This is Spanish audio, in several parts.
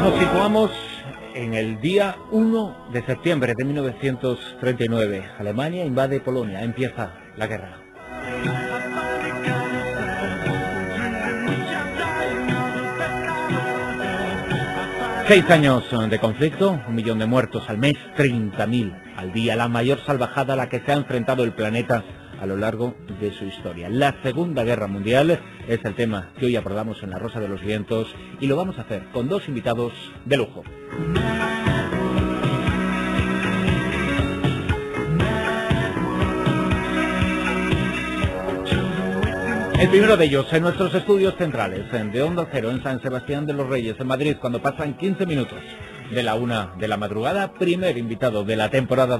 Nos situamos en el día 1 de septiembre de 1939. Alemania invade Polonia, empieza la guerra. Seis años de conflicto, 1 millón de muertos al mes, 30.000 al día, la mayor salvajada a la que se ha enfrentado el planeta a lo largo de su historia. La Segunda Guerra Mundial es el tema que hoy abordamos en La Rosa de los Vientos y lo vamos a hacer con dos invitados de lujo. El primero de ellos en nuestros estudios centrales, de Onda Cero, en San Sebastián de los Reyes, en Madrid, cuando pasan 15 minutos de la 1 de la madrugada. Primer invitado de la temporada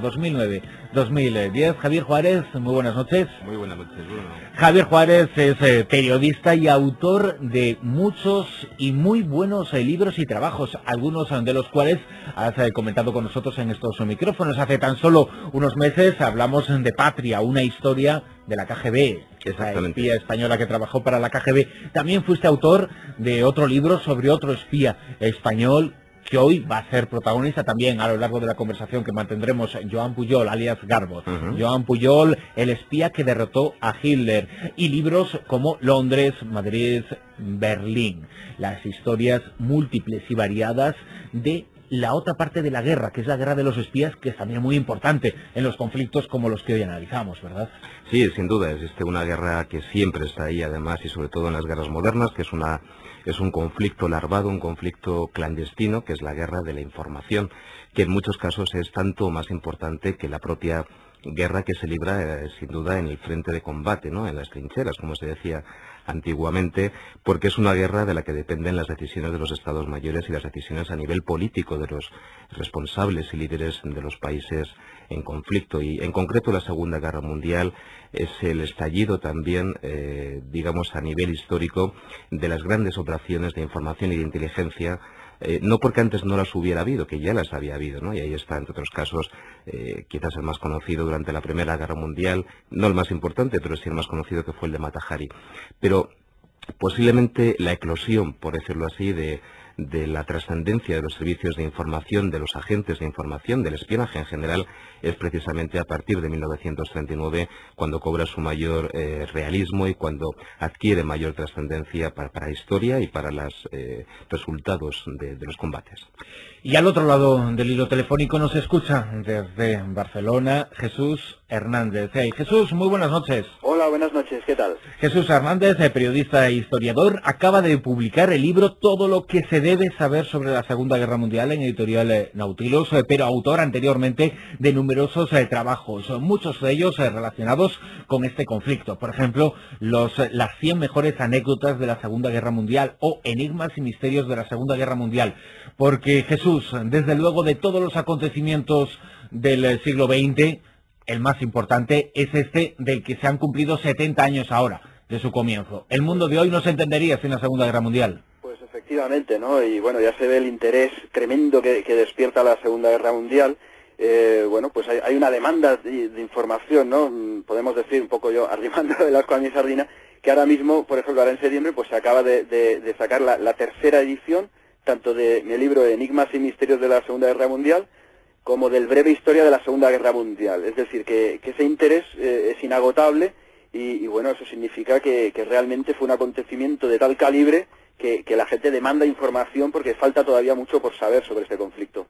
2009-2010, Javier Juárez. Muy buenas noches. Muy buenas noches, Bruno. Javier Juárez es periodista y autor de muchos y muy buenos libros y trabajos, algunos de los cuales has comentado con nosotros en estos micrófonos. Hace tan solo unos meses hablamos de Patria, una historia de la KGB, esa espía española que trabajó para la KGB. También fuiste autor de otro libro sobre otro espía español que hoy va a ser protagonista también a lo largo de la conversación que mantendremos, Joan Pujol, alias Garbo. Joan Pujol, el espía que derrotó a Hitler. Y libros como Londres, Madrid, Berlín. Las historias múltiples y variadas de la otra parte de la guerra, que es la guerra de los espías, que es también muy importante en los conflictos como los que hoy analizamos, ¿verdad? Sí, sin duda, existe una guerra que siempre está ahí, además, y sobre todo en las guerras modernas, que es un conflicto larvado, un conflicto clandestino, que es la guerra de la información, que en muchos casos es tanto más importante que la propia guerra que se libra, sin duda, en el frente de combate, ¿no? En las trincheras, como se decía antiguamente, porque es una guerra de la que dependen las decisiones de los estados mayores y las decisiones a nivel político de los responsables y líderes de los países en conflicto. Y en concreto la Segunda Guerra Mundial es el estallido también, digamos, a nivel histórico de las grandes operaciones de información y de inteligencia, no porque antes no las hubiera habido, que ya las había habido, ¿no? Y ahí está, entre otros casos, quizás el más conocido durante la Primera Guerra Mundial, no el más importante, pero sí el más conocido, que fue el de Mata Hari. Pero posiblemente la eclosión, por decirlo así, de la trascendencia de los servicios de información, de los agentes de información, del espionaje en general, es precisamente a partir de 1939 cuando cobra su mayor realismo y cuando adquiere mayor trascendencia para la historia y para los resultados de los combates. Y al otro lado del hilo telefónico nos escucha desde Barcelona Jesús Hernández. Hey, Jesús, muy buenas noches. Hola, buenas noches, ¿qué tal? Jesús Hernández, periodista e historiador, acaba de publicar el libro Todo lo que se debe saber sobre la Segunda Guerra Mundial en editorial Nautilus, pero autor anteriormente de numerosos trabajos, muchos de ellos relacionados con este conflicto. Por ejemplo, las 100 mejores anécdotas de la Segunda Guerra Mundial o enigmas y misterios de la Segunda Guerra Mundial. Porque Jesús, desde luego de todos los acontecimientos del siglo XX, el más importante es este del que se han cumplido 70 años ahora de su comienzo. El mundo de hoy no se entendería sin la Segunda Guerra Mundial. Pues efectivamente, ¿no? Y bueno, ya se ve el interés tremendo que despierta la Segunda Guerra Mundial. Bueno, pues hay una demanda de información, ¿no? Podemos decir, un poco yo arrimando el asco a mi sardina, que ahora mismo, por ejemplo, ahora en septiembre, pues se acaba de sacar la tercera edición, tanto de mi libro Enigmas y Misterios de la Segunda Guerra Mundial, como del Breve Historia de la Segunda Guerra Mundial. Es decir, que ese interés es inagotable y bueno, eso significa que realmente fue un acontecimiento de tal calibre que la gente demanda información porque falta todavía mucho por saber sobre este conflicto.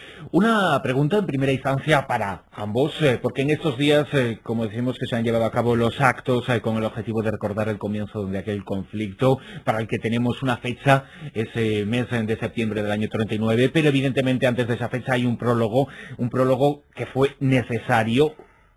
Una pregunta en primera instancia para ambos, porque en estos días, como decimos, que se han llevado a cabo los actos con el objetivo de recordar el comienzo de aquel conflicto, para el que tenemos una fecha, ese mes de septiembre del año 39, pero evidentemente antes de esa fecha hay un prólogo que fue necesario.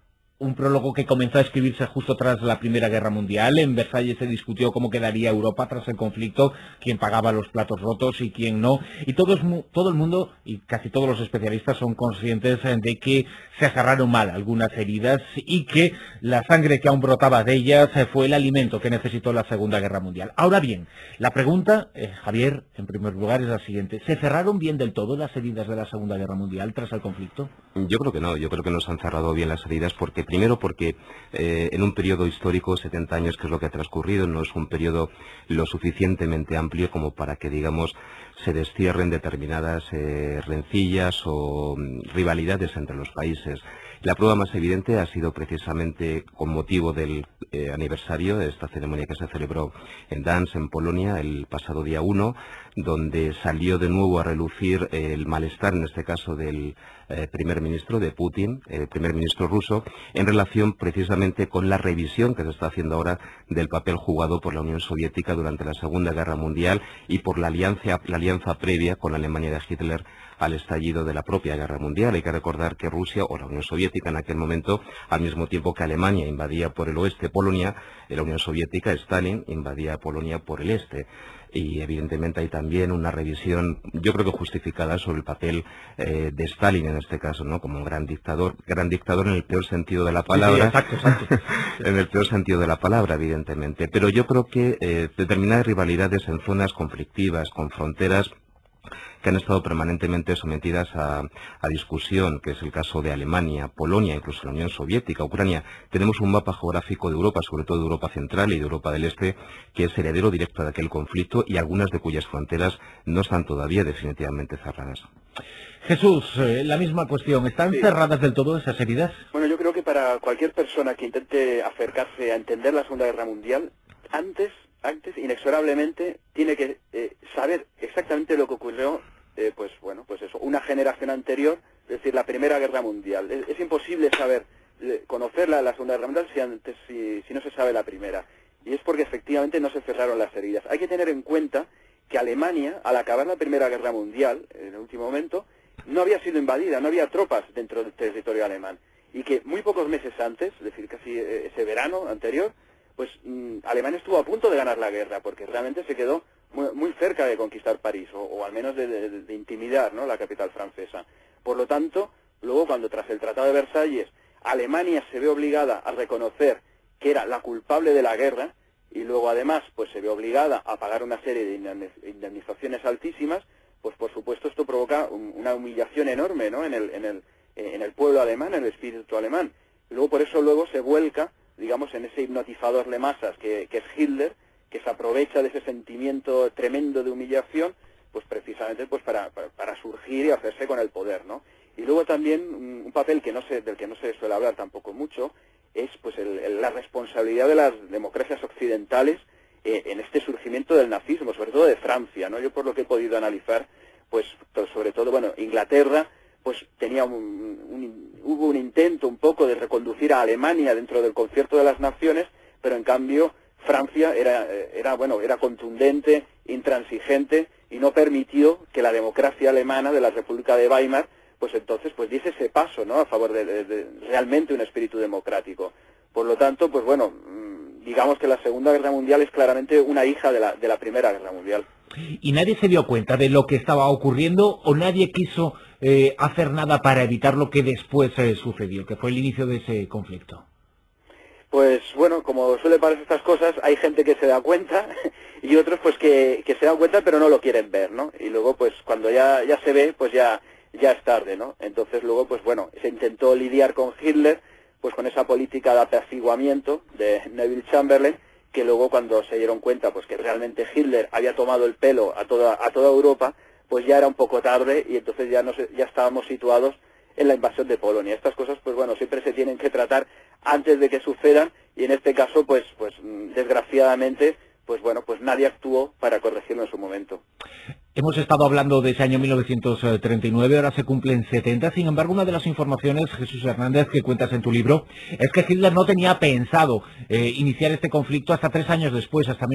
Un prólogo que comenzó a escribirse justo tras la Primera Guerra Mundial. En Versalles se discutió cómo quedaría Europa tras el conflicto, quién pagaba los platos rotos y quién no. Y todo el mundo y casi todos los especialistas son conscientes de que se cerraron mal algunas heridas y que la sangre que aún brotaba de ellas fue el alimento que necesitó la Segunda Guerra Mundial. Ahora bien, la pregunta, Javier, en primer lugar es la siguiente. ¿Se cerraron bien del todo las heridas de la Segunda Guerra Mundial tras el conflicto? Yo creo que no, yo creo que nos han cerrado bien las heridas primero porque en un periodo histórico, 70 años que es lo que ha transcurrido, no es un periodo lo suficientemente amplio como para que, digamos, se destierren determinadas rencillas o rivalidades entre los países. La prueba más evidente ha sido precisamente con motivo del aniversario de esta ceremonia que se celebró en Gdańsk, en Polonia, el pasado día 1, donde salió de nuevo a relucir el malestar, en este caso del primer ministro de Putin, el primer ministro ruso, en relación precisamente con la revisión que se está haciendo ahora del papel jugado por la Unión Soviética durante la Segunda Guerra Mundial y por la alianza previa con la Alemania de Hitler al estallido de la propia Guerra Mundial. Hay que recordar que Rusia o la Unión Soviética en aquel momento, al mismo tiempo que Alemania invadía por el oeste Polonia, la Unión Soviética, Stalin, invadía Polonia por el este. Y evidentemente hay también una revisión, yo creo que justificada, sobre el papel de Stalin en este caso, ¿no? Como un gran dictador en el peor sentido de la palabra. Sí, exacto. En el peor sentido de la palabra, evidentemente. Pero yo creo que determinadas rivalidades en zonas conflictivas, con fronteras que han estado permanentemente sometidas a discusión, que es el caso de Alemania, Polonia, incluso la Unión Soviética, Ucrania. Tenemos un mapa geográfico de Europa, sobre todo de Europa Central y de Europa del Este, que es heredero directo de aquel conflicto y algunas de cuyas fronteras no están todavía definitivamente cerradas. Jesús, la misma cuestión. ¿Están cerradas del todo esas heridas? Bueno, yo creo que para cualquier persona que intente acercarse a entender la Segunda Guerra Mundial, antes, inexorablemente, tiene que saber exactamente lo que ocurrió, pues eso, una generación anterior, es decir, la Primera Guerra Mundial. Es imposible saber, conocer la Segunda Guerra Mundial si no se sabe la Primera. Y es porque efectivamente no se cerraron las heridas. Hay que tener en cuenta que Alemania, al acabar la Primera Guerra Mundial, en el último momento, no había sido invadida, no había tropas dentro del territorio alemán. Y que muy pocos meses antes, es decir, casi ese verano anterior, pues Alemania estuvo a punto de ganar la guerra, porque realmente se quedó muy cerca de conquistar París, o al menos de intimidar, ¿no?, la capital francesa. Por lo tanto, luego cuando tras el Tratado de Versalles Alemania se ve obligada a reconocer que era la culpable de la guerra, y luego además pues se ve obligada a pagar una serie de indemnizaciones altísimas, pues por supuesto esto provoca una humillación enorme, ¿no?, en el pueblo alemán, en el espíritu alemán. Luego por eso luego se vuelca, digamos, en ese hipnotizador de masas que es Hitler, que se aprovecha de ese sentimiento tremendo de humillación, pues precisamente pues para surgir y hacerse con el poder, ¿no? Y luego también un papel del que no se suele hablar tampoco mucho es pues la responsabilidad de las democracias occidentales en este surgimiento del nazismo, sobre todo de Francia, ¿no? Yo por lo que he podido analizar, pues sobre todo, Inglaterra pues hubo un intento un poco de reconducir a Alemania dentro del concierto de las naciones, pero en cambio Francia era contundente, intransigente, y no permitió que la democracia alemana de la República de Weimar pues entonces pues diese ese paso, ¿no?, a favor de realmente un espíritu democrático. Por lo tanto, pues digamos que la Segunda Guerra Mundial es claramente una hija de la Primera Guerra Mundial. ¿Y nadie se dio cuenta de lo que estaba ocurriendo o nadie quiso hacer nada para evitar lo que después sucedió, que fue el inicio de ese conflicto? Pues como suele pasar estas cosas, hay gente que se da cuenta y otros pues que se dan cuenta pero no lo quieren ver, ¿no? Y luego pues cuando ya se ve, pues ya es tarde, ¿no? Entonces luego pues se intentó lidiar con Hitler, pues con esa política de apaciguamiento de Neville Chamberlain, que luego cuando se dieron cuenta pues que realmente Hitler había tomado el pelo a toda Europa, pues ya era un poco tarde y entonces ya estábamos situados en la invasión de Polonia. Estas cosas pues siempre se tienen que tratar antes de que sucedan, y en este caso pues desgraciadamente pues nadie actuó para corregirlo en su momento. Hemos estado hablando de ese año 1939, ahora se cumplen 70, sin embargo una de las informaciones, Jesús Hernández, que cuentas en tu libro, es que Hitler no tenía pensado iniciar este conflicto hasta 3 años después, hasta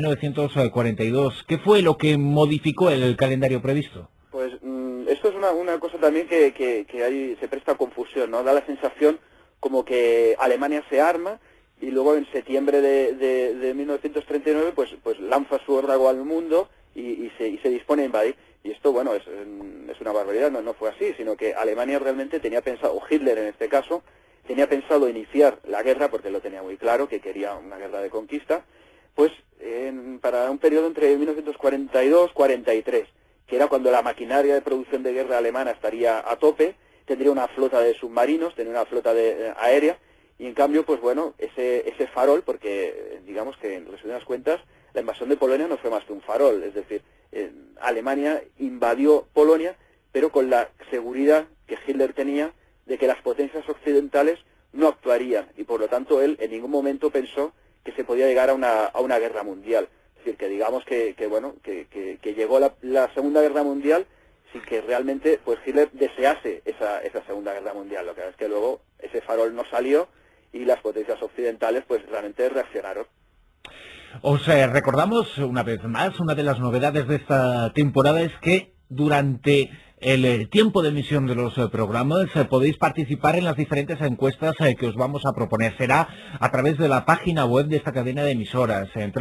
1942. ¿Qué fue lo que modificó el calendario previsto? Pues esto es una cosa también que ahí se presta a confusión, ¿no? Da la sensación como que Alemania se arma y luego en septiembre de 1939 pues lanza su órdago al mundo y se dispone a invadir. Y esto, es una barbaridad, no fue así, sino que Alemania realmente tenía pensado, o Hitler en este caso, tenía pensado iniciar la guerra, porque lo tenía muy claro, que quería una guerra de conquista, pues para un periodo entre 1942 y 43, que era cuando la maquinaria de producción de guerra alemana estaría a tope, tendría una flota de submarinos, tendría una flota aérea, y en cambio, pues bueno, ese farol, porque digamos que en resumidas cuentas, la invasión de Polonia no fue más que un farol, es decir, Alemania invadió Polonia, pero con la seguridad que Hitler tenía de que las potencias occidentales no actuarían, y por lo tanto él en ningún momento pensó que se podía llegar a una guerra mundial. Es decir, que digamos que llegó la Segunda Guerra Mundial sin que realmente pues Hitler desease esa Segunda Guerra Mundial. Lo que es que luego ese farol no salió y las potencias occidentales pues realmente reaccionaron. Os recordamos una vez más, una de las novedades de esta temporada es que durante el tiempo de emisión de los programas podéis participar en las diferentes encuestas que os vamos a proponer. Será a través de la página web de esta cadena de emisoras en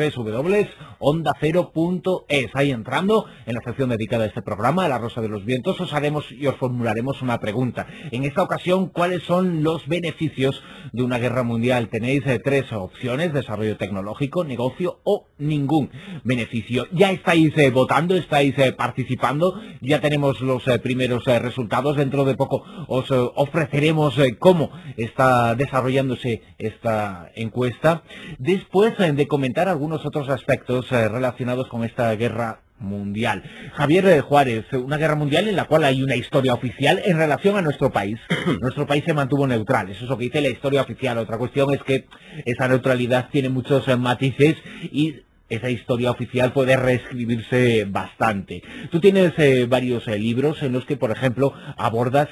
www.ondacero.es. Ahí entrando en la sección dedicada a este programa, a La Rosa de los Vientos, os haremos y os formularemos una pregunta. En esta ocasión, ¿cuáles son los beneficios de una guerra mundial? Tenéis tres opciones: desarrollo tecnológico, negocio o ningún beneficio. Ya estáis votando, estáis participando, ya tenemos los primeros resultados. Dentro de poco os ofreceremos cómo está desarrollándose esta encuesta, después de comentar algunos otros aspectos relacionados con esta guerra mundial. Javier Juárez, una guerra mundial en la cual hay una historia oficial en relación a nuestro país. Nuestro país se mantuvo neutral, eso es lo que dice la historia oficial. Otra cuestión es que esa neutralidad tiene muchos matices y esa historia oficial puede reescribirse bastante. Tú tienes varios libros en los que, por ejemplo, abordas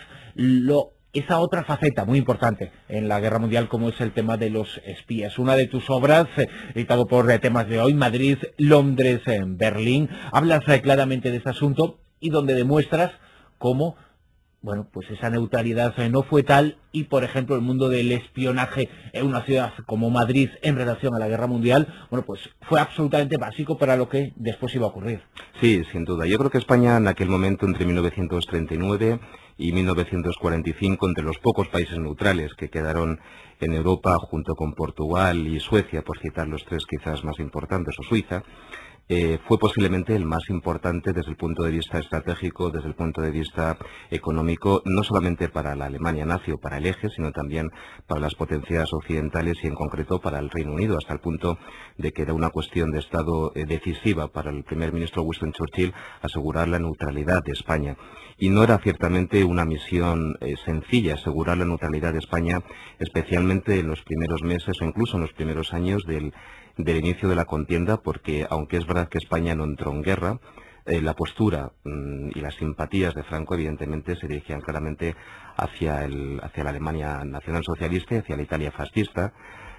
esa otra faceta muy importante en la guerra mundial, como es el tema de los espías. Una de tus obras, editado por Temas de Hoy, Madrid, Londres, Berlín, hablas claramente de ese asunto y donde demuestras cómo, bueno, pues esa neutralidad no fue tal y, por ejemplo, el mundo del espionaje en una ciudad como Madrid en relación a la guerra mundial, bueno, pues fue absolutamente básico para lo que después iba a ocurrir. Sí, sin duda. Yo creo que España en aquel momento, entre 1939 y 1945, entre los pocos países neutrales que quedaron en Europa, junto con Portugal y Suecia, por citar los tres quizás más importantes, o Suiza, fue posiblemente el más importante desde el punto de vista estratégico, desde el punto de vista económico, no solamente para la Alemania nazi o para el eje, sino también para las potencias occidentales y en concreto para el Reino Unido, hasta el punto de que era una cuestión de Estado decisiva para el primer ministro Winston Churchill asegurar la neutralidad de España. Y no era ciertamente una misión sencilla asegurar la neutralidad de España, especialmente en los primeros meses o incluso en los primeros años del inicio de la contienda, porque aunque es verdad que España no entró en guerra, la postura y las simpatías de Franco evidentemente se dirigían claramente hacia la Alemania nacionalsocialista y hacia la Italia fascista.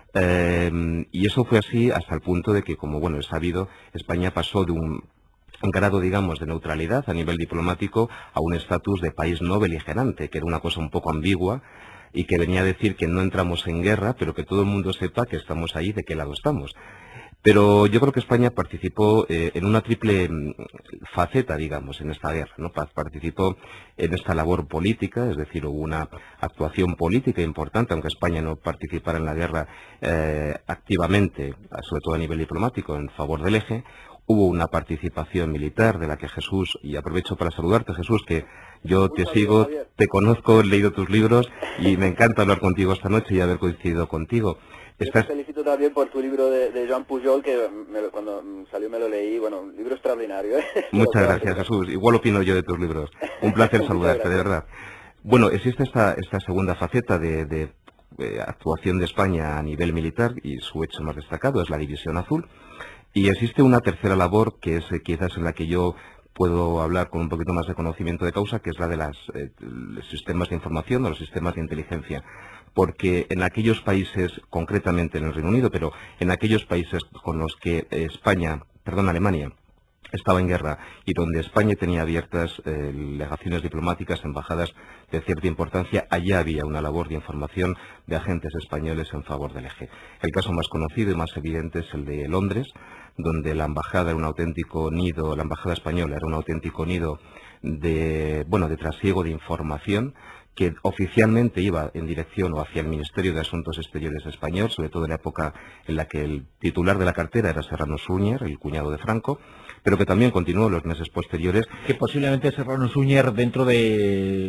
Y eso fue así hasta el punto de que, como bueno es sabido, España pasó de un grado, digamos, de neutralidad a nivel diplomático a un estatus de país no beligerante, que era una cosa un poco ambigua y que venía a decir que no entramos en guerra, pero que todo el mundo sepa que estamos ahí, de qué lado estamos. Pero yo creo que España participó en una triple faceta, digamos, en esta guerra, ¿no? Participó en esta labor política, es decir, hubo una actuación política importante, aunque España no participara en la guerra activamente, sobre todo a nivel diplomático, en favor del eje. Hubo una participación militar de la que Jesús, y aprovecho para saludarte, Jesús, que yo te sigo, Javier, te conozco, he leído tus libros y me encanta hablar contigo esta noche y haber coincidido contigo. Te felicito también por tu libro de Joan Pujol, que cuando salió me lo leí, bueno, un libro extraordinario. Muchas gracias, Jesús. Igual opino yo de tus libros. Un placer saludarte, de verdad. Bueno, existe esta segunda faceta de actuación de España a nivel militar y su hecho más destacado es la División Azul. Y existe una tercera labor que es quizás en la que yo puedo hablar con un poquito más de conocimiento de causa, que es la de los sistemas de información o los sistemas de inteligencia. Porque en aquellos países, concretamente en el Reino Unido, pero en aquellos países con los que Alemania estaba en guerra y donde España tenía abiertas legaciones diplomáticas, embajadas de cierta importancia, allá había una labor de información de agentes españoles en favor del eje. El caso más conocido y más evidente es el de Londres, donde la embajada era un auténtico nido, la embajada española era un auténtico nido de trasiego de información que oficialmente iba en dirección o hacia el Ministerio de Asuntos Exteriores español, sobre todo en la época en la que el titular de la cartera era Serrano Suñer, el cuñado de Franco, pero que también continuó en los meses posteriores. Que posiblemente Serrano Suñer, dentro de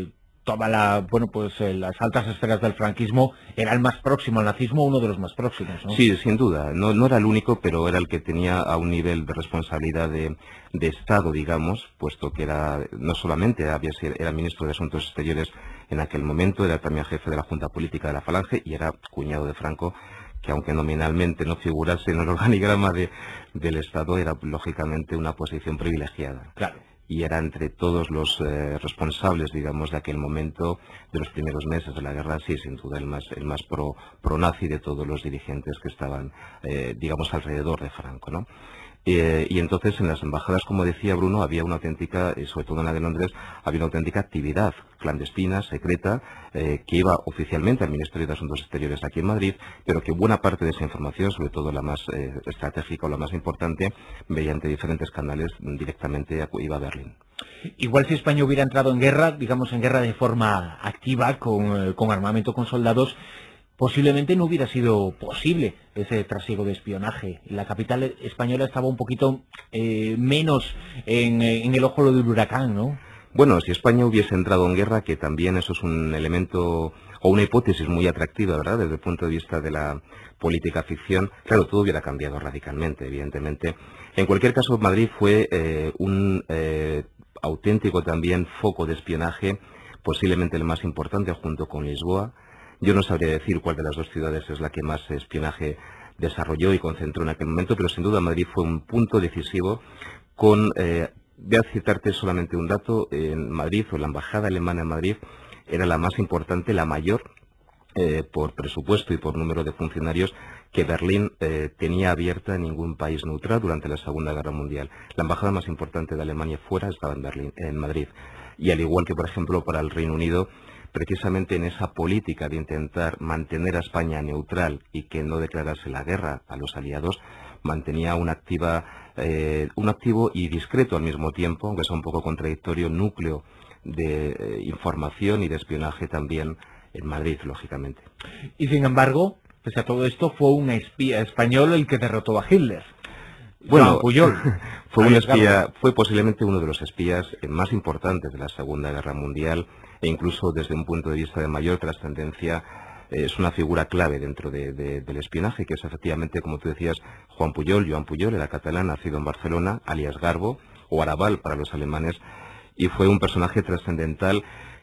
las altas esferas del franquismo era el más próximo al nazismo, uno de los más próximos, ¿no? Sí, sin duda. No era el único, pero era el que tenía a un nivel de responsabilidad de Estado, digamos, puesto que no solamente era ministro de Asuntos Exteriores en aquel momento, era también jefe de la Junta Política de la Falange y era cuñado de Franco, que aunque nominalmente no figurase en el organigrama del Estado, era lógicamente una posición privilegiada. Claro. Y era entre todos los responsables, digamos, de aquel momento, de los primeros meses de la guerra, sí, sin duda el más pro-nazi de todos los dirigentes que estaban, digamos, alrededor de Franco, ¿no? Y entonces en las embajadas, como decía Bruno, había una auténtica, sobre todo en la de Londres, había una auténtica actividad clandestina, secreta, que iba oficialmente al Ministerio de Asuntos Exteriores aquí en Madrid, pero que buena parte de esa información, sobre todo la más estratégica o la más importante, mediante diferentes canales directamente iba a Berlín. Igual si España hubiera entrado en guerra, digamos en guerra de forma activa, con armamento, con soldados, posiblemente no hubiera sido posible ese trasiego de espionaje. La capital española estaba un poquito menos en el ojo del huracán, ¿no? Bueno, si España hubiese entrado en guerra, que también eso es un elemento o una hipótesis muy atractiva, ¿verdad?, desde el punto de vista de la política ficción, claro, todo hubiera cambiado radicalmente, evidentemente. En cualquier caso, Madrid fue un auténtico también foco de espionaje, posiblemente el más importante junto con Lisboa. Yo no sabría decir cuál de las dos ciudades es la que más espionaje desarrolló y concentró en aquel momento, pero sin duda Madrid fue un punto decisivo con... voy a citarte solamente un dato. En Madrid, o la embajada alemana en Madrid, era la más importante, la mayor, por presupuesto y por número de funcionarios, que Berlín tenía abierta en ningún país neutral durante la Segunda Guerra Mundial. La embajada más importante de Alemania fuera estaba en Berlín, en Madrid. Y al igual que, por ejemplo, para el Reino Unido, precisamente en esa política de intentar mantener a España neutral y que no declarase la guerra a los aliados, mantenía un activo y discreto al mismo tiempo, aunque sea un poco contradictorio, núcleo de información y de espionaje también en Madrid, lógicamente. Y sin embargo, pese a todo esto, fue un espía español el que derrotó a Hitler. Bueno, Pujol. Fue posiblemente uno de los espías más importantes de la Segunda Guerra Mundial, e incluso desde un punto de vista de mayor trascendencia, es una figura clave dentro del espionaje, que es efectivamente, como tú decías, Joan Pujol, era catalán, nacido en Barcelona, alias Garbo, o Arabal para los alemanes, y fue un personaje trascendental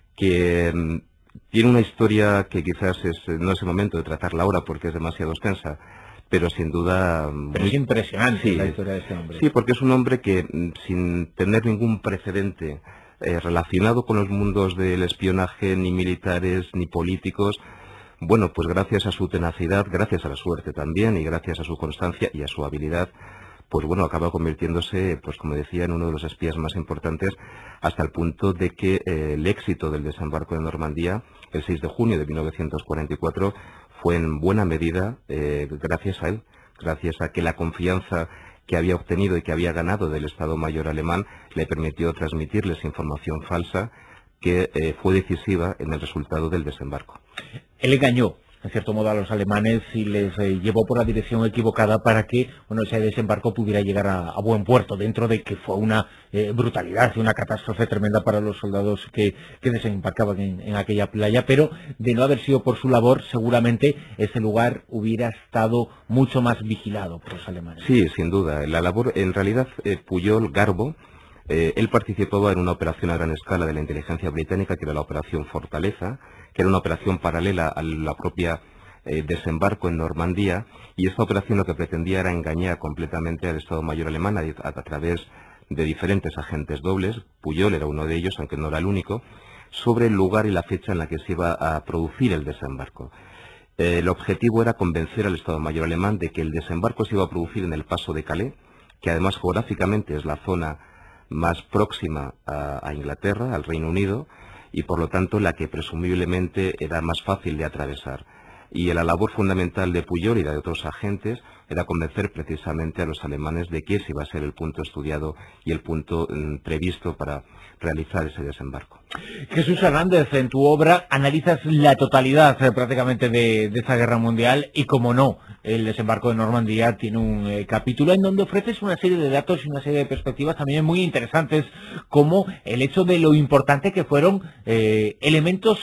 que tiene una historia que quizás no es el momento de tratarla ahora porque es demasiado extensa, pero sin duda... Pero es impresionante, sí, la historia de este hombre. Sí, porque es un hombre que, sin tener ningún precedente relacionado con los mundos del espionaje, ni militares, ni políticos, bueno, pues gracias a su tenacidad, gracias a la suerte también, y gracias a su constancia y a su habilidad, pues bueno, acaba convirtiéndose, pues como decía, en uno de los espías más importantes, hasta el punto de que el éxito del desembarco de Normandía, el 6 de junio de 1944, fue en buena medida gracias a él, gracias a que la confianza que había obtenido y que había ganado del Estado Mayor alemán le permitió transmitirles información falsa que fue decisiva en el resultado del desembarco. Él engañó, en cierto modo, a los alemanes y les llevó por la dirección equivocada para que ese desembarco pudiera llegar a buen puerto, dentro de que fue una brutalidad y una catástrofe tremenda para los soldados que desembarcaban en aquella playa, pero de no haber sido por su labor, seguramente ese lugar hubiera estado mucho más vigilado por los alemanes. Sí, sin duda. La labor, en realidad, Pujol, Garbo, él participaba en una operación a gran escala de la inteligencia británica, que era la Operación Fortaleza, que era una operación paralela a la propia desembarco en Normandía, y esta operación lo que pretendía era engañar completamente al Estado Mayor alemán a través de diferentes agentes dobles. Pujol era uno de ellos, aunque no era el único, sobre el lugar y la fecha en la que se iba a producir el desembarco. El objetivo era convencer al Estado Mayor alemán de que el desembarco se iba a producir en el Paso de Calais, que además geográficamente es la zona más próxima a Inglaterra, al Reino Unido, y por lo tanto la que presumiblemente era más fácil de atravesar. Y la labor fundamental de Pujol y de otros agentes era convencer precisamente a los alemanes de que ese iba a ser el punto estudiado y el punto previsto para realizar ese desembarco. Jesús Hernández, en tu obra analizas la totalidad prácticamente de esa guerra mundial y, como no, el desembarco de Normandía tiene un capítulo en donde ofreces una serie de datos y una serie de perspectivas también muy interesantes, como el hecho de lo importante que fueron elementos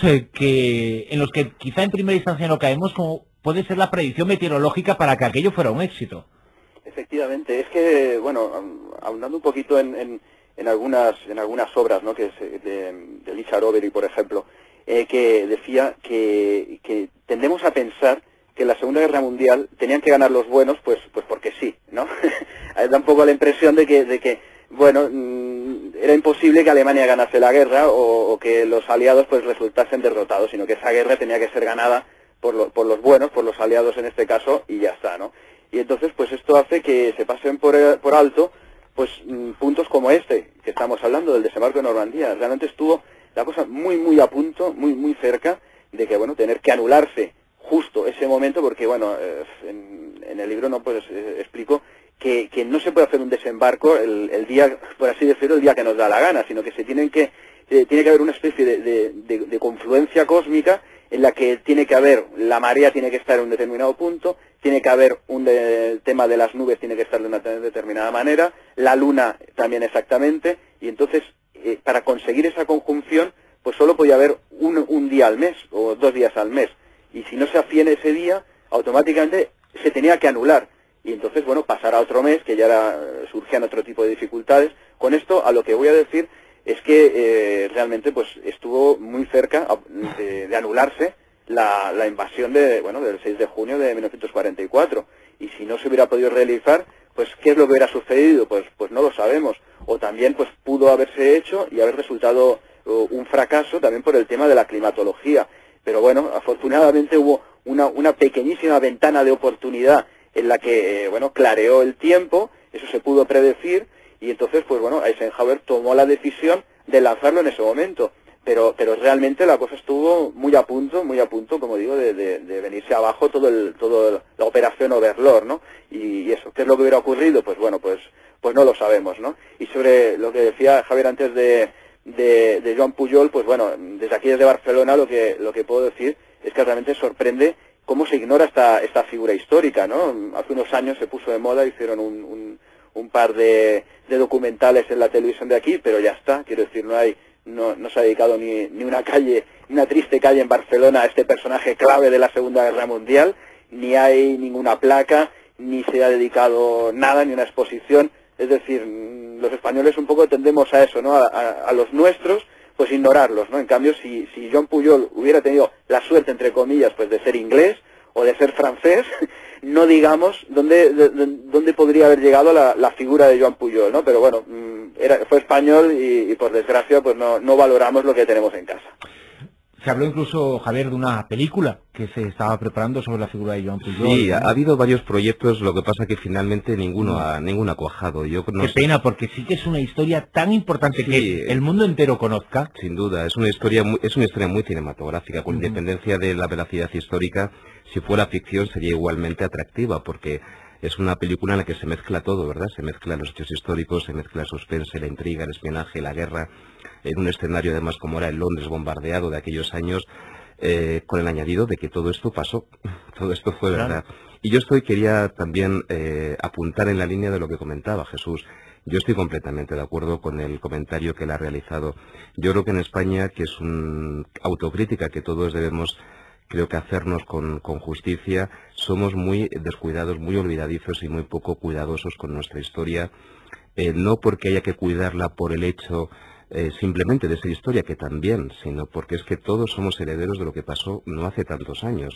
en los que quizá en primera instancia no caemos, como puede ser la predicción meteorológica para que aquello fuera un éxito. Efectivamente, es que, bueno, ahondando un poquito en algunas obras, ¿no?, que es de Richard Overy, por ejemplo, que decía que tendemos a pensar que en la Segunda Guerra Mundial tenían que ganar los buenos, pues porque sí, ¿no? Da un poco la impresión de que bueno, era imposible que Alemania ganase la guerra o que los aliados pues resultasen derrotados, sino que esa guerra tenía que ser ganada por los buenos, por los aliados en este caso, y ya está, ¿no? Y entonces pues esto hace que se pasen por alto pues puntos como este que estamos hablando del desembarco de Normandía. Realmente estuvo la cosa muy a punto, muy cerca de que, bueno, tener que anularse justo ese momento, porque, bueno, en el libro no pues explico que no se puede hacer un desembarco el día, por así decirlo, el día que nos da la gana, sino que tiene que haber una especie de confluencia cósmica en la que tiene que haber, la marea tiene que estar en un determinado punto, tiene que haber el tema de las nubes tiene que estar de una determinada manera, la luna también exactamente, y entonces para conseguir esa conjunción pues solo podía haber un día al mes o 2 días al mes, y si no se hacía en ese día, automáticamente se tenía que anular, y entonces, bueno, pasar a otro mes, que ya surgían otro tipo de dificultades. Con esto, a lo que voy a decir es que realmente pues estuvo muy cerca de anularse la invasión del 6 de junio de 1944, y si no se hubiera podido realizar, pues ¿qué es lo que hubiera sucedido? Pues no lo sabemos, o también pues pudo haberse hecho y haber resultado un fracaso también por el tema de la climatología, pero bueno, afortunadamente hubo una pequeñísima ventana de oportunidad en la que clareó el tiempo, eso se pudo predecir, y entonces pues bueno, Eisenhower tomó la decisión de lanzarlo en ese momento, pero realmente la cosa estuvo muy a punto, como digo, de venirse abajo toda la operación Overlord, ¿no? Y eso, ¿qué es lo que hubiera ocurrido? Pues bueno, pues no lo sabemos, ¿no? Y sobre lo que decía Javier antes de Joan Pujol, pues bueno, desde aquí, desde Barcelona, lo que puedo decir es que realmente sorprende cómo se ignora esta figura histórica, ¿no? Hace unos años se puso de moda, hicieron un par de documentales en la televisión de aquí, pero ya está, quiero decir, no se ha dedicado ni una calle, una triste calle en Barcelona a este personaje clave de la Segunda Guerra Mundial, ni hay ninguna placa, ni se ha dedicado nada, ni una exposición. Es decir, los españoles un poco tendemos a eso, ¿no? A los nuestros, pues ignorarlos, ¿no? En cambio, si Joan Pujol hubiera tenido la suerte, entre comillas, pues de ser inglés o de ser francés, no digamos dónde podría haber llegado la figura de Joan Pujol, ¿no? Pero bueno, fue español y por desgracia pues no valoramos lo que tenemos en casa. Se habló incluso, Javier, de una película que se estaba preparando sobre la figura de Joan Pujol. Sí, ¿no? Ha habido varios proyectos, lo que pasa que finalmente ninguno ha cuajado. Qué pena, porque sí que es una historia tan importante que el mundo entero conozca. Sin duda, es una historia muy cinematográfica, con independencia de la veracidad histórica. Si fuera ficción sería igualmente atractiva, porque es una película en la que se mezcla todo, ¿verdad? Se mezclan los hechos históricos, se mezcla el suspense, la intriga, el espionaje, la guerra, en un escenario además como era el Londres bombardeado de aquellos años, con el añadido de que todo esto pasó, todo esto fue verdad. Y yo quería también apuntar en la línea de lo que comentaba Jesús. Yo estoy completamente de acuerdo con el comentario que él ha realizado. Yo creo que en España, que es una autocrítica que todos debemos, creo que hacernos con justicia, somos muy descuidados, muy olvidadizos y muy poco cuidadosos con nuestra historia, no porque haya que cuidarla por el hecho simplemente de esa historia, que también, sino porque es que todos somos herederos de lo que pasó no hace tantos años.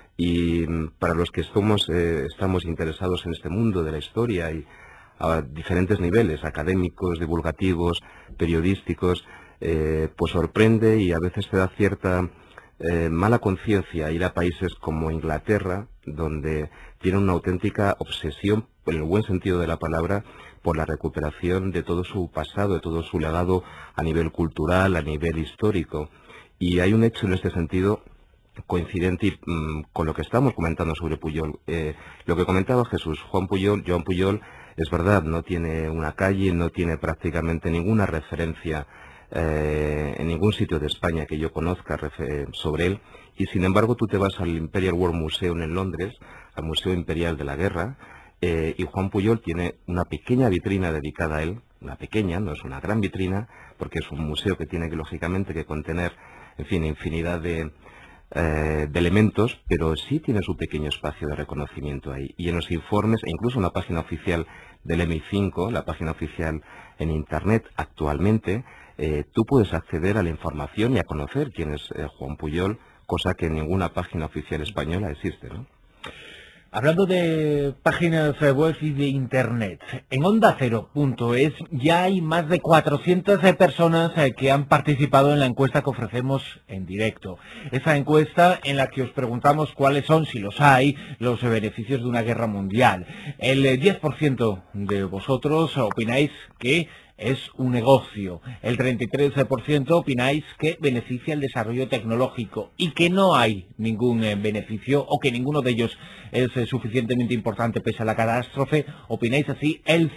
Y para los que estamos interesados en este mundo de la historia y a diferentes niveles, académicos, divulgativos, periodísticos, pues sorprende y a veces te da cierta mala conciencia ir a países como Inglaterra, donde tiene una auténtica obsesión, en el buen sentido de la palabra, por la recuperación de todo su pasado, de todo su legado a nivel cultural, a nivel histórico. Y hay un hecho en este sentido coincidente con lo que estamos comentando sobre Pujol. Lo que comentaba Jesús, Joan Pujol, es verdad, no tiene una calle, no tiene prácticamente ninguna referencia en ningún sitio de España que yo conozca sobre él, y sin embargo tú te vas al Imperial War Museum en Londres, al Museo Imperial de la Guerra, y Joan Pujol tiene una pequeña vitrina dedicada a él, una pequeña, no es una gran vitrina, porque es un museo que tiene lógicamente que contener, en fin, infinidad de elementos, pero sí tiene su pequeño espacio de reconocimiento ahí. Y en los informes, e incluso en la página oficial del MI5, la página oficial en Internet actualmente, tú puedes acceder a la información y a conocer quién es Joan Pujol, cosa que en ninguna página oficial española existe, ¿no? Hablando de páginas web y de Internet, en OndaCero.es ya hay más de 400 personas que han participado en la encuesta que ofrecemos en directo. Esa encuesta en la que os preguntamos cuáles son, si los hay, los beneficios de una guerra mundial. El 10% de vosotros opináis que es un negocio. El 33% opináis que beneficia el desarrollo tecnológico y que no hay ningún beneficio o que ninguno de ellos es suficientemente importante pese a la catástrofe. Opináis así el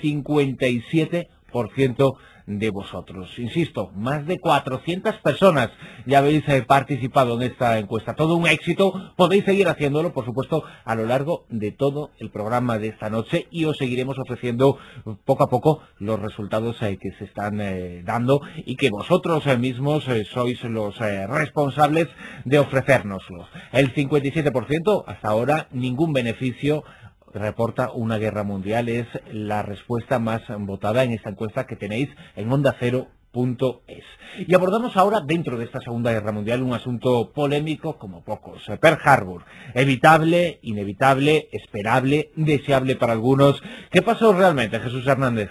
57% de vosotros. Insisto, más de 400 personas ya habéis participado en esta encuesta. Todo un éxito. Podéis seguir haciéndolo, por supuesto, a lo largo de todo el programa de esta noche, y os seguiremos ofreciendo poco a poco los resultados que se están dando y que vosotros mismos sois los responsables de ofrecérnoslos. El 57%, hasta ahora, ningún beneficio, reporta una guerra mundial. Es la respuesta más votada en esta encuesta que tenéis en OndaCero.es. Y abordamos ahora, dentro de esta Segunda Guerra Mundial, un asunto polémico como pocos. Pearl Harbor. Evitable, inevitable, esperable, deseable para algunos. ¿Qué pasó realmente, Jesús Hernández?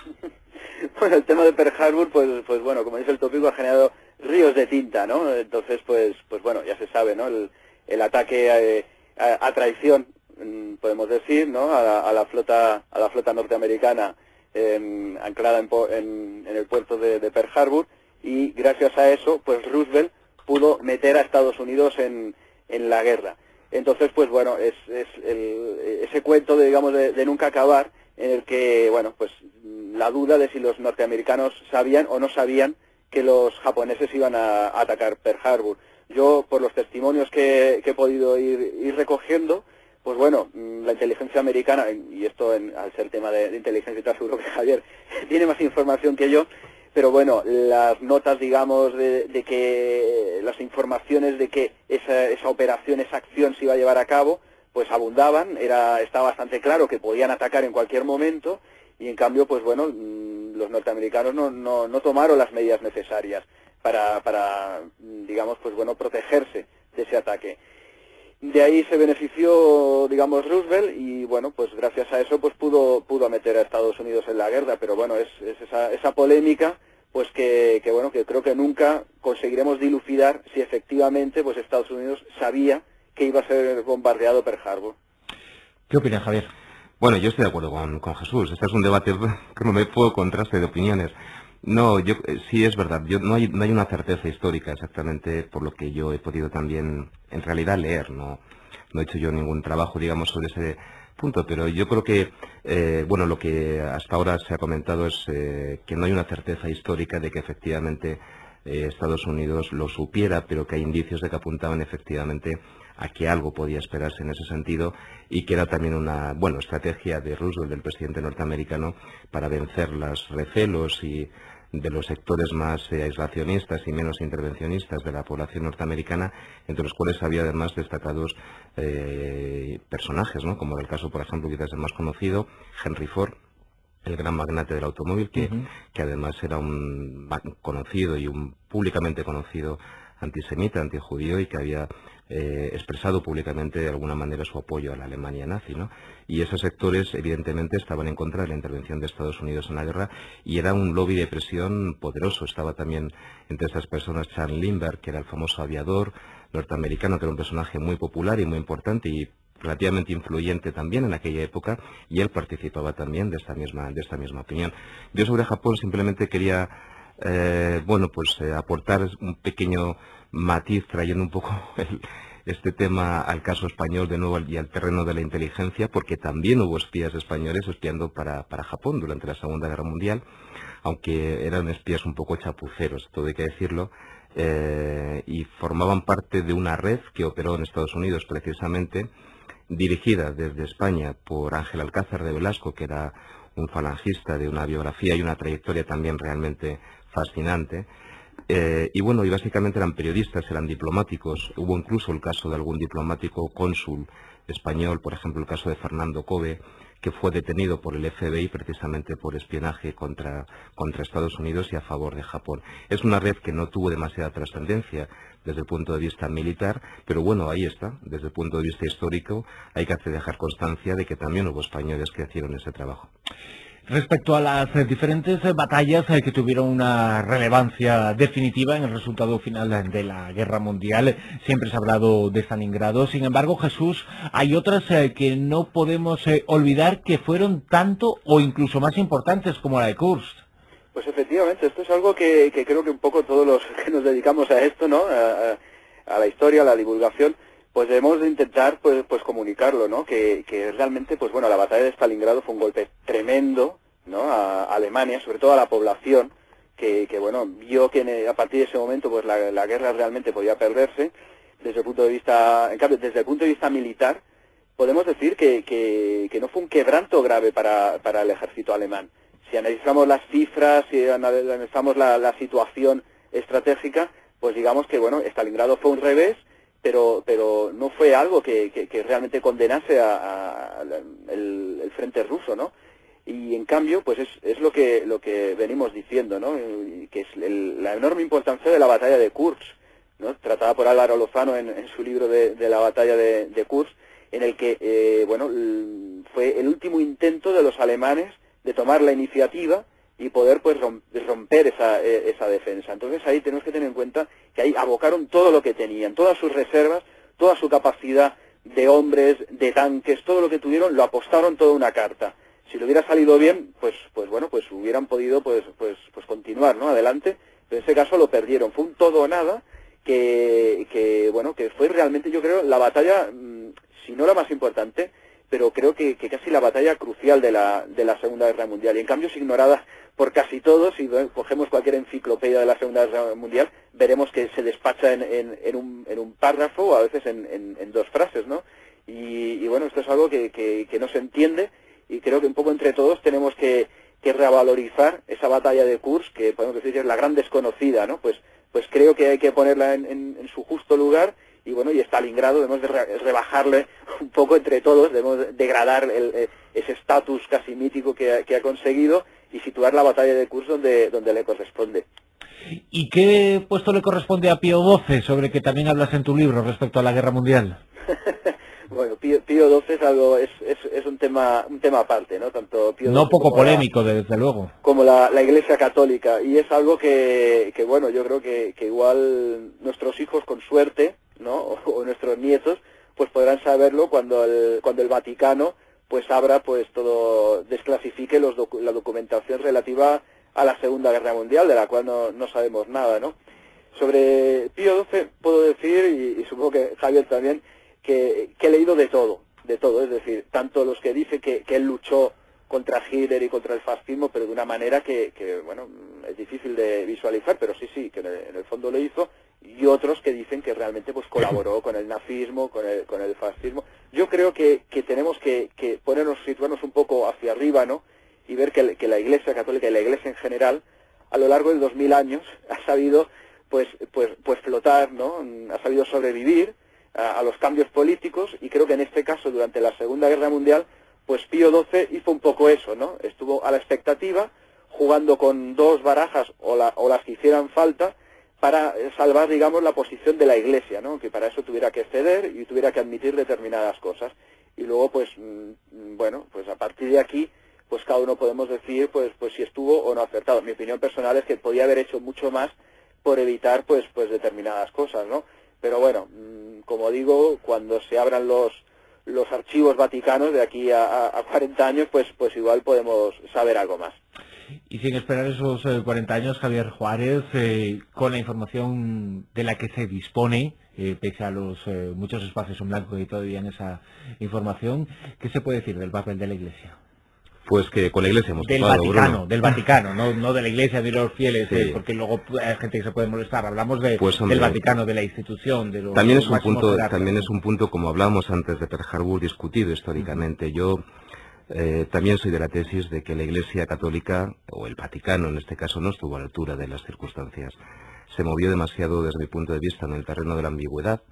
Bueno, el tema de Pearl Harbor, pues bueno, como dice el tópico, ha generado ríos de tinta, ¿no? Entonces, pues bueno, ya se sabe, ¿no? El ataque a traición, podemos decir, ¿no? A la flota norteamericana anclada en el puerto de Pearl Harbor, y gracias a eso pues Roosevelt pudo meter a Estados Unidos en la guerra. Entonces, pues bueno, es ese cuento de nunca acabar, en el que, bueno, pues la duda de si los norteamericanos sabían o no sabían que los japoneses iban a atacar Pearl Harbor. Yo, por los testimonios que he podido ir recogiendo, pues bueno, la inteligencia americana, y esto al ser tema de inteligencia y tal, seguro que Javier tiene más información que yo, pero bueno, las notas, digamos, de que las informaciones de que esa operación, esa acción se iba a llevar a cabo, pues abundaban. Estaba bastante claro que podían atacar en cualquier momento, y en cambio, pues bueno, los norteamericanos no tomaron las medidas necesarias para digamos, pues bueno, protegerse de ese ataque. De ahí se benefició, digamos, Roosevelt, y bueno, pues gracias a eso pues pudo meter a Estados Unidos en la guerra. Pero bueno, es esa polémica, pues que bueno, que creo que nunca conseguiremos dilucidar si efectivamente pues Estados Unidos sabía que iba a ser bombardeado Pearl Harbor. ¿Qué opinas, Javier? Bueno, yo estoy de acuerdo con Jesús. Este es un debate que no me puedo contraste de opiniones. No, sí es verdad. No hay una certeza histórica exactamente, por lo que yo he podido también, en realidad, leer. No he hecho yo ningún trabajo, digamos, sobre ese punto, pero yo creo que, bueno, lo que hasta ahora se ha comentado es que no hay una certeza histórica de que efectivamente Estados Unidos lo supiera, pero que hay indicios de que apuntaban efectivamente a que algo podía esperarse en ese sentido, y que era también una estrategia de Roosevelt, del presidente norteamericano, para vencer los recelos y de los sectores más aislacionistas y menos intervencionistas de la población norteamericana, entre los cuales había además destacados personajes, ¿no? Como el caso, por ejemplo, quizás el más conocido, Henry Ford, el gran magnate del automóvil, que además era un conocido y un públicamente conocido antisemita, antijudío, y que había expresado públicamente de alguna manera su apoyo a la Alemania nazi, ¿no? Y esos sectores evidentemente estaban en contra de la intervención de Estados Unidos en la guerra, y era un lobby de presión poderoso. Estaba también entre esas personas Charles Lindbergh, que era el famoso aviador norteamericano, que era un personaje muy popular y muy importante y relativamente influyente también en aquella época, y él participaba también de esta misma opinión. Yo sobre Japón simplemente quería aportar un pequeño matiz, trayendo un poco este tema al caso español de nuevo y al terreno de la inteligencia, porque también hubo espías españoles espiando para Japón durante la Segunda Guerra Mundial, aunque eran espías un poco chapuceros, todo hay que decirlo, y formaban parte de una red que operó en Estados Unidos precisamente, dirigida desde España por Ángel Alcázar de Velasco, que era un falangista de una biografía y una trayectoria también realmente fascinante. Y bueno, y básicamente eran periodistas, eran diplomáticos. Hubo incluso el caso de algún diplomático cónsul español, por ejemplo el caso de Fernando Cobe, que fue detenido por el FBI precisamente por espionaje contra Estados Unidos y a favor de Japón. Es una red que no tuvo demasiada trascendencia desde el punto de vista militar, pero bueno, ahí está, desde el punto de vista histórico hay que dejar constancia de que también hubo españoles que hicieron ese trabajo. Respecto a las diferentes batallas que tuvieron una relevancia definitiva en el resultado final de la Guerra Mundial, siempre se ha hablado de Stalingrado. Sin embargo, Jesús, hay otras que no podemos olvidar que fueron tanto o incluso más importantes como la de Kursk. Pues efectivamente, esto es algo que creo que un poco todos los que nos dedicamos a esto, ¿no? A la historia, a la divulgación, pues debemos de intentar pues comunicarlo, ¿no? Que realmente, pues bueno, la batalla de Stalingrado fue un golpe tremendo, ¿no? A Alemania, sobre todo a la población, que bueno, vio que a partir de ese momento pues la guerra realmente podía perderse. Desde el punto de vista, en cambio, desde el punto de vista militar, podemos decir que no fue un quebranto grave para el ejército alemán. Si analizamos las cifras, si analizamos la situación estratégica, pues digamos que bueno, Stalingrado fue un revés, pero no fue algo que realmente condenase el frente ruso, ¿no? Y en cambio, pues es lo que venimos diciendo, ¿no? Que es la enorme importancia de la batalla de Kursk, ¿no? Tratada por Álvaro Lozano en su libro de la batalla de Kursk, en el que bueno, fue el último intento de los alemanes de tomar la iniciativa y poder pues romper esa defensa. Entonces ahí tenemos que tener en cuenta que ahí abocaron todo lo que tenían, todas sus reservas, toda su capacidad de hombres, de tanques, todo lo que tuvieron, lo apostaron toda una carta. Si lo hubiera salido bien, pues bueno, pues hubieran podido pues continuar, ¿no? Adelante, pero en ese caso lo perdieron. Fue un todo o nada que bueno, que fue realmente, yo creo, la batalla, si no la más importante, pero creo que casi la batalla crucial de la Segunda Guerra Mundial. Y en cambio es ignorada por casi todos. Si cogemos cualquier enciclopedia de la Segunda Guerra Mundial, veremos que se despacha en un párrafo o a veces en dos frases, ¿no? Y bueno, esto es algo que no se entiende, y creo que un poco entre todos tenemos que revalorizar esa batalla de Kursk, que podemos decir que es la gran desconocida, ¿no? Pues creo que hay que ponerla en su justo lugar. Y bueno, y Stalingrado debemos de rebajarle un poco entre todos, debemos degradar ese estatus casi mítico que ha conseguido y situar la batalla de Kursk donde le corresponde. ¿Y qué puesto le corresponde a Pío XII, sobre que también hablas en tu libro respecto a la Guerra Mundial? Bueno, Pío XII es algo, es un tema aparte, ¿no? Tanto Pío no XII poco polémico, desde luego. Como la Iglesia Católica, y es algo que bueno, yo creo que igual nuestros hijos, con suerte, ¿no? O nuestros nietos, pues podrán saberlo cuando el Vaticano pues abra pues todo, desclasifique la documentación relativa a la Segunda Guerra Mundial, de la cual no sabemos nada, ¿no? Sobre Pío XII puedo decir, y supongo que Javier también, que he leído de todo, es decir, tanto los que dicen que él luchó contra Hitler y contra el fascismo, pero de una manera que bueno, es difícil de visualizar, pero sí, que en el fondo lo hizo, y otros que dicen que realmente pues colaboró con el nazismo, con el fascismo. Yo creo que tenemos que situarnos un poco hacia arriba, ¿no? Y ver que la Iglesia Católica y la Iglesia en general, a lo largo de 2000 años, ha sabido pues flotar, ¿no? Ha sabido sobrevivir a los cambios políticos, y creo que en este caso, durante la Segunda Guerra Mundial, pues Pío XII hizo un poco eso, ¿no? Estuvo a la expectativa, jugando con dos barajas o las que hicieran falta para salvar, digamos, la posición de la Iglesia, ¿no? Que para eso tuviera que ceder y tuviera que admitir determinadas cosas. Y luego, pues, bueno, pues a partir de aquí, pues cada uno podemos decir, pues si estuvo o no acertado. Mi opinión personal es que podía haber hecho mucho más por evitar, pues determinadas cosas, ¿no? Pero bueno, como digo, cuando se abran los archivos vaticanos de aquí a 40 años, pues igual podemos saber algo más. Y sin esperar esos 40 años, Javier Juárez, con la información de la que se dispone, pese a los muchos espacios en blanco y todavía en esa información, ¿qué se puede decir del papel de la Iglesia? Pues que con la Iglesia hemos del topado, Vaticano, Bruno. Del Vaticano, no de la Iglesia, de los fieles, Sí. Porque luego hay gente que se puede molestar. Hablamos de, Pues, hombre, del Vaticano, de la institución, de los también es un máximos punto, jerarcas. también es un punto, como hablábamos antes de Pearl Harbor, discutido históricamente. Yo también soy de la tesis de que la Iglesia Católica, o el Vaticano en este caso, no estuvo a la altura de las circunstancias. Se movió demasiado, desde mi punto de vista, en el terreno de la ambigüedad.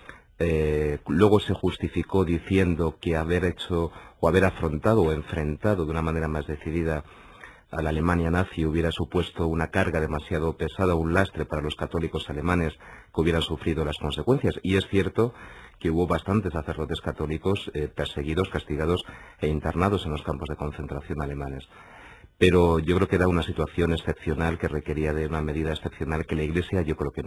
Luego se justificó diciendo que haber hecho o haber afrontado o enfrentado de una manera más decidida a la Alemania nazi hubiera supuesto una carga demasiado pesada, un lastre para los católicos alemanes que hubieran sufrido las consecuencias. Y es cierto que hubo bastantes sacerdotes católicos perseguidos, castigados e internados en los campos de concentración alemanes. Pero yo creo que era una situación excepcional que requería de una medida excepcional que la Iglesia yo creo que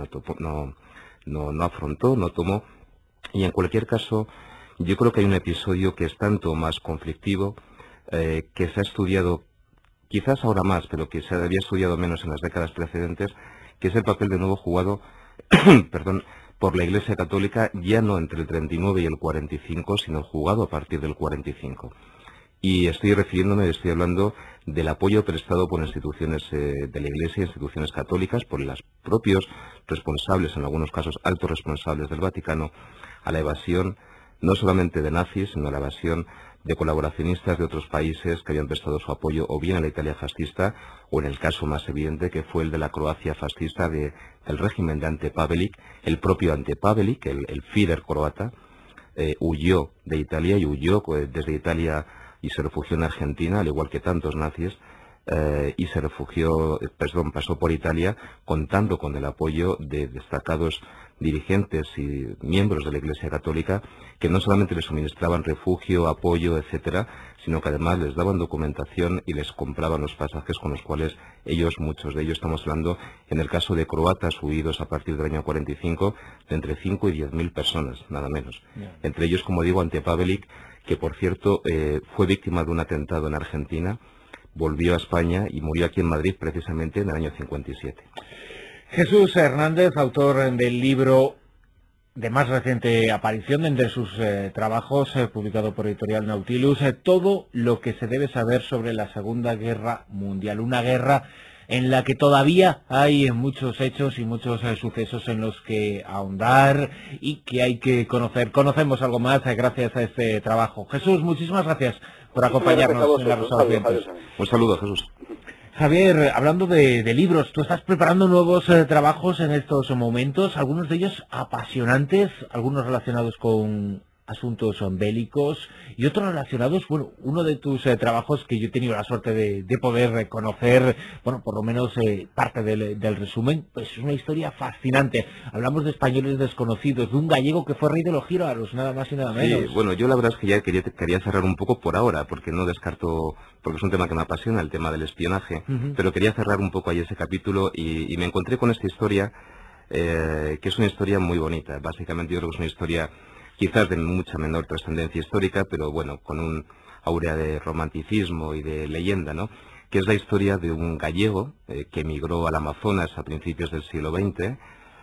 no afrontó, no tomó. Y en cualquier caso, yo creo que hay un episodio que es tanto más conflictivo, que se ha estudiado quizás ahora más, pero que se había estudiado menos en las décadas precedentes, que es el papel de nuevo jugado por la Iglesia Católica, ya no entre el 39 y el 45, sino jugado a partir del 45. Y estoy hablando del apoyo prestado por instituciones de la Iglesia, instituciones católicas, por los propios responsables, en algunos casos altos responsables del Vaticano, a la evasión no solamente de nazis, sino a la evasión de colaboracionistas de otros países que habían prestado su apoyo o bien a la Italia fascista, o en el caso más evidente que fue el de la Croacia fascista del régimen de Ante Pavelić. El propio Ante Pavelić, el Führer croata, huyó de Italia y huyó desde Italia y se refugió en Argentina, al igual que tantos nazis, y pasó por Italia contando con el apoyo de destacados dirigentes y miembros de la Iglesia Católica que no solamente les suministraban refugio, apoyo, etcétera, sino que además les daban documentación y les compraban los pasajes con los cuales ellos, muchos de ellos, estamos hablando, en el caso de croatas huidos a partir del año 45, de entre 5 y 10.000 personas, nada menos. Yeah. Entre ellos, como digo, Ante Pavelić, que por cierto fue víctima de un atentado en Argentina, volvió a España y murió aquí en Madrid precisamente en el año 57. Jesús Hernández, autor del libro de más reciente aparición entre sus trabajos, publicado por Editorial Nautilus, todo lo que se debe saber sobre la Segunda Guerra Mundial, una guerra en la que todavía hay muchos hechos y muchos sucesos en los que ahondar y que hay que conocer. Conocemos algo más gracias a este trabajo. Jesús, muchísimas gracias por acompañarnos en La Rosa de los Vientos. Un saludo, Jesús. Javier, hablando de libros, tú estás preparando nuevos trabajos en estos momentos, algunos de ellos apasionantes, algunos relacionados con asuntos bélicos y otros relacionados, bueno, uno de tus trabajos que yo he tenido la suerte de poder conocer, bueno, por lo menos parte del resumen, pues es una historia fascinante. Hablamos de españoles desconocidos, de un gallego que fue rey de los jíbaros, nada más y nada menos. Sí, bueno, yo la verdad es que ya quería cerrar un poco por ahora, porque no descarto, porque es un tema que me apasiona, el tema del espionaje, pero quería cerrar un poco ahí ese capítulo y me encontré con esta historia, que es una historia muy bonita. Básicamente yo creo que es una historia quizás de mucha menor trascendencia histórica, pero bueno, con un áurea de romanticismo y de leyenda, ¿no? Que es la historia de un gallego que emigró al Amazonas a principios del siglo XX.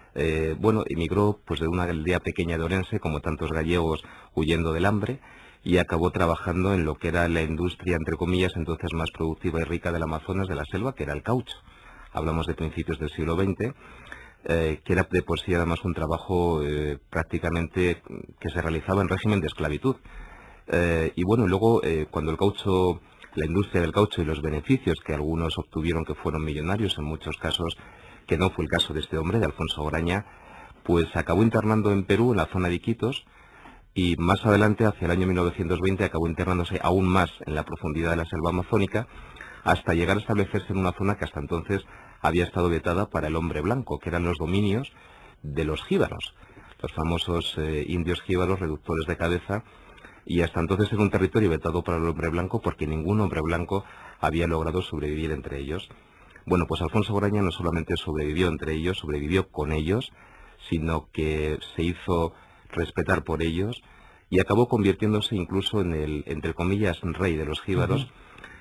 Emigró pues de una aldea pequeña de Orense, como tantos gallegos huyendo del hambre, y acabó trabajando en lo que era la industria, entre comillas, entonces más productiva y rica del Amazonas, de la selva, que era el caucho. Hablamos de principios del siglo XX. Que era de por sí además un trabajo prácticamente que se realizaba en régimen de esclavitud. Y bueno, luego cuando el caucho, la industria del caucho y los beneficios que algunos obtuvieron que fueron millonarios, en muchos casos, que no fue el caso de este hombre, de Alfonso Ograña, pues acabó internando en Perú, en la zona de Iquitos, y más adelante, hacia el año 1920, acabó internándose aún más en la profundidad de la selva amazónica, hasta llegar a establecerse en una zona que hasta entonces había estado vetada para el hombre blanco, que eran los dominios de los jíbaros, los famosos indios jíbaros, reductores de cabeza, y hasta entonces era un territorio vetado para el hombre blanco porque ningún hombre blanco había logrado sobrevivir entre ellos. Bueno, pues Alfonso Ograña no solamente sobrevivió entre ellos, sobrevivió con ellos, sino que se hizo respetar por ellos y acabó convirtiéndose incluso en el, entre comillas, rey de los jíbaros,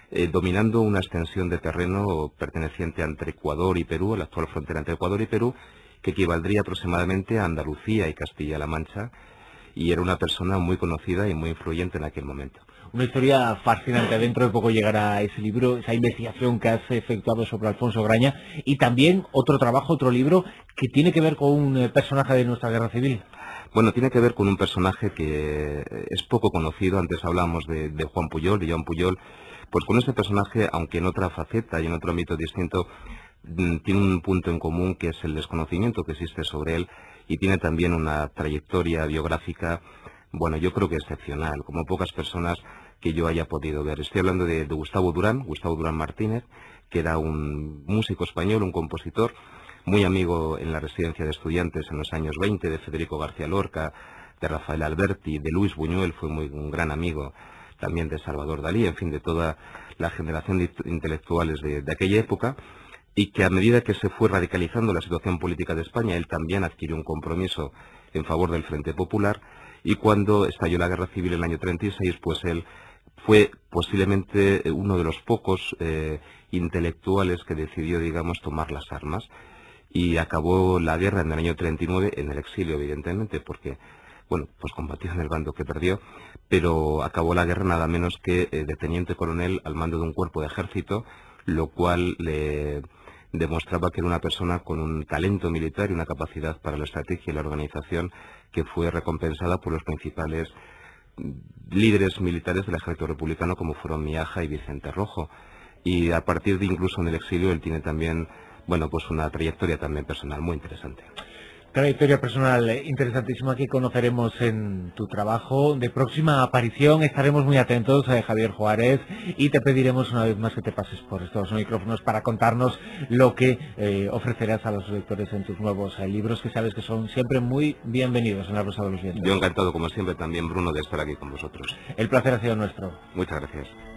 dominando una extensión de terreno perteneciente entre Ecuador y Perú, la actual frontera entre Ecuador y Perú, que equivaldría aproximadamente a Andalucía y Castilla-La Mancha, y era una persona muy conocida y muy influyente en aquel momento. Una historia fascinante. Dentro de poco llegará ese libro, esa investigación que has efectuado sobre Alfonso Graña, y también otro trabajo, otro libro que tiene que ver con un personaje de nuestra guerra civil. Bueno, tiene que ver con un personaje que es poco conocido. Antes hablamos de Juan Pujol, de Joan Pujol. Pues con este personaje, aunque en otra faceta y en otro ámbito distinto, tiene un punto en común, que es el desconocimiento que existe sobre él, y tiene también una trayectoria biográfica, bueno, yo creo que excepcional, como pocas personas que yo haya podido ver. Estoy hablando de Gustavo Durán Martínez, que era un músico español, un compositor, muy amigo en la residencia de estudiantes en los años 20 de Federico García Lorca, de Rafael Alberti, de Luis Buñuel, fue un gran amigo también de Salvador Dalí, en fin, de toda la generación de intelectuales de aquella época, y que a medida que se fue radicalizando la situación política de España, él también adquirió un compromiso en favor del Frente Popular, y cuando estalló la Guerra Civil en el año 36, pues él fue posiblemente uno de los pocos intelectuales que decidió, digamos, tomar las armas, y acabó la guerra en el año 39, en el exilio, evidentemente, porque, bueno, pues combatió en el bando que perdió, pero acabó la guerra nada menos que de teniente coronel al mando de un cuerpo de ejército, lo cual le demostraba que era una persona con un talento militar y una capacidad para la estrategia y la organización que fue recompensada por los principales líderes militares del ejército republicano, como fueron Miaja y Vicente Rojo. Y a partir de incluso en el exilio él tiene también, bueno, pues una trayectoria también personal muy interesante. Trayectoria personal interesantísima que conoceremos en tu trabajo. De próxima aparición estaremos muy atentos, Javier Juárez, y te pediremos una vez más que te pases por estos micrófonos para contarnos lo que ofrecerás a los lectores en tus nuevos libros, que sabes que son siempre muy bienvenidos en La Rosa de los Vientos. Yo encantado, como siempre, también, Bruno, de estar aquí con vosotros. El placer ha sido nuestro. Muchas gracias.